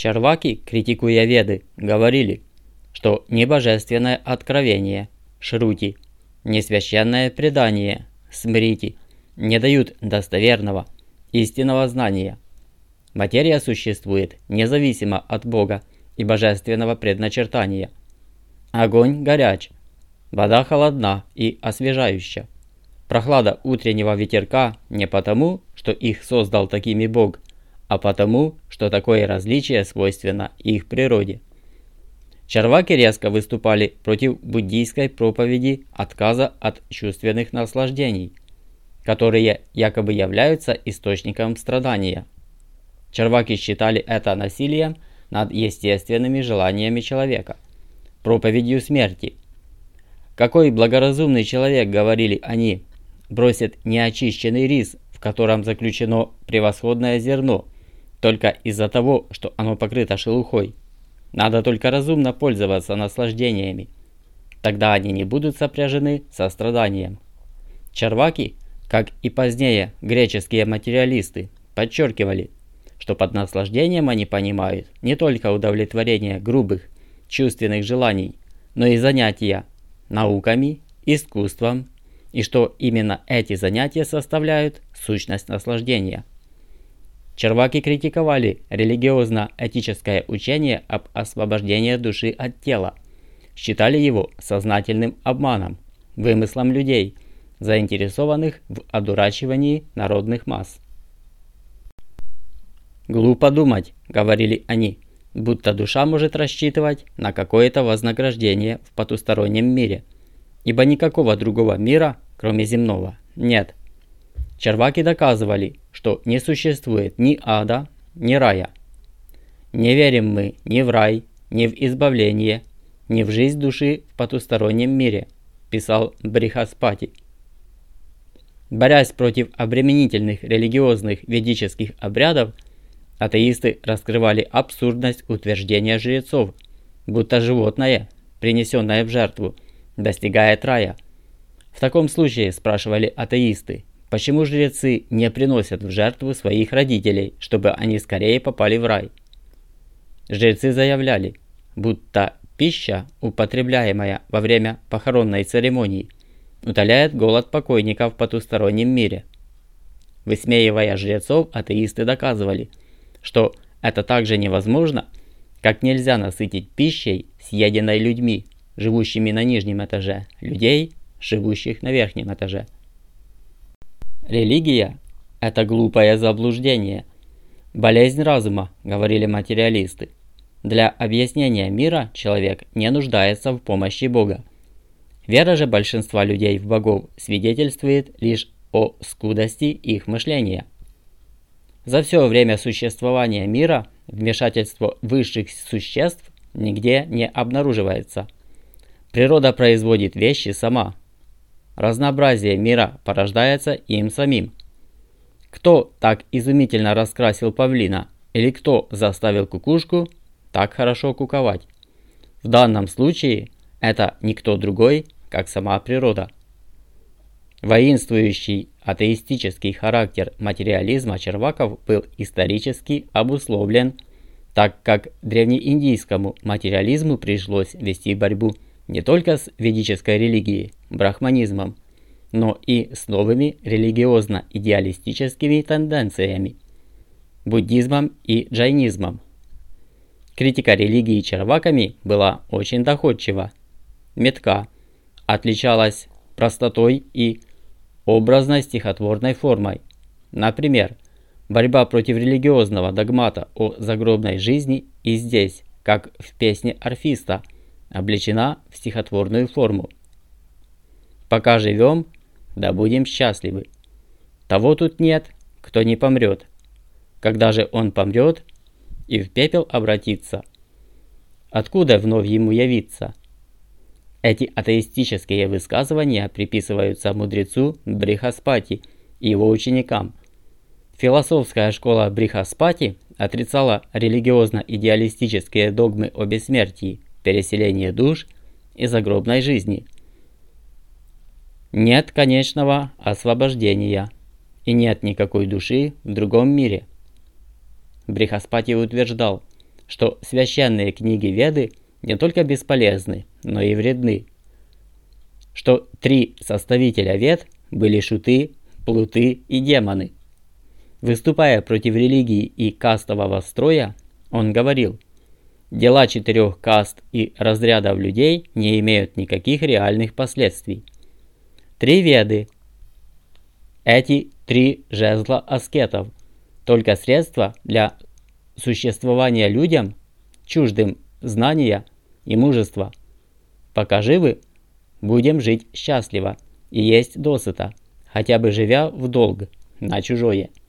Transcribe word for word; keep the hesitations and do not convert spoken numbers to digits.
Чарваки, критикуя Веды, говорили, что ни божественное откровение, Шрути, ни священное предание, Смрити, не дают достоверного, истинного знания. Материя существует независимо от Бога и божественного предначертания. Огонь горяч, вода холодна и освежающа. Прохлада утреннего ветерка не потому, что их создал такими Бог, а потому, что такое различие свойственно их природе. Чарваки резко выступали против буддийской проповеди отказа от чувственных наслаждений, которые якобы являются источником страдания. Чарваки считали это насилием над естественными желаниями человека, проповедью смерти. Какой благоразумный человек, говорили они, бросит неочищенный рис, в котором заключено превосходное зерно, только из-за того, что оно покрыто шелухой. Надо только разумно пользоваться наслаждениями. Тогда они не будут сопряжены со страданием. Чарваки, как и позднее греческие материалисты, подчеркивали, что под наслаждением они понимают не только удовлетворение грубых, чувственных желаний, но и занятия науками, искусством, и что именно эти занятия составляют сущность наслаждения. Чарваки критиковали религиозно-этическое учение об освобождении души от тела, считали его сознательным обманом, вымыслом людей, заинтересованных в одурачивании народных масс. «Глупо думать», — говорили они, — «будто душа может рассчитывать на какое-то вознаграждение в потустороннем мире, ибо никакого другого мира, кроме земного, нет». Чарваки доказывали, что не существует ни ада, ни рая. «Не верим мы ни в рай, ни в избавление, ни в жизнь души в потустороннем мире», писал Брихаспати. Борясь против обременительных религиозных ведических обрядов, атеисты раскрывали абсурдность утверждения жрецов, будто животное, принесенное в жертву, достигает рая. В таком случае, спрашивали атеисты, почему жрецы не приносят в жертву своих родителей, чтобы они скорее попали в рай? Жрецы заявляли, будто пища, употребляемая во время похоронной церемонии, утоляет голод покойников в потустороннем мире. Высмеивая жрецов, атеисты доказывали, что это также невозможно, как нельзя насытить пищей, съеденной людьми, живущими на нижнем этаже, людей, живущих на верхнем этаже. Религия – это глупое заблуждение. Болезнь разума, говорили материалисты. Для объяснения мира человек не нуждается в помощи Бога. Вера же большинства людей в богов свидетельствует лишь о скудости их мышления. За все время существования мира вмешательство высших существ нигде не обнаруживается. Природа производит вещи сама. Разнообразие мира порождается им самим. Кто так изумительно раскрасил павлина, или кто заставил кукушку так хорошо куковать? В данном случае это никто другой, как сама природа. Воинствующий атеистический характер материализма Чарваков был исторически обусловлен, так как древнеиндийскому материализму пришлось вести борьбу не только с ведической религией, брахманизмом, но и с новыми религиозно-идеалистическими тенденциями, буддизмом и джайнизмом. Критика религии Чарваками была очень доходчива, метка, отличалась простотой и образной стихотворной формой. Например, борьба против религиозного догмата о загробной жизни и здесь, как в песне орфиста, облечена в стихотворную форму. «Пока живем, да будем счастливы. Того тут нет, кто не помрет. Когда же он помрет и в пепел обратится, откуда вновь ему явиться?» Эти атеистические высказывания приписываются мудрецу Брихаспати и его ученикам. Философская школа Брихаспати отрицала религиозно-идеалистические догмы о бессмертии, переселении душ и загробной жизни. Нет конечного освобождения, и нет никакой души в другом мире. Брихаспати утверждал, что священные книги Веды не только бесполезны, но и вредны. Что три составителя Вед были шуты, плуты и демоны. Выступая против религии и кастового строя, он говорил: дела четырех каст и разрядов людей не имеют никаких реальных последствий. Три Веды. Эти три жезла аскетов – только средства для существования людям, чуждым знания и мужества. Пока живы, будем жить счастливо и есть досыта, хотя бы живя в долг на чужое.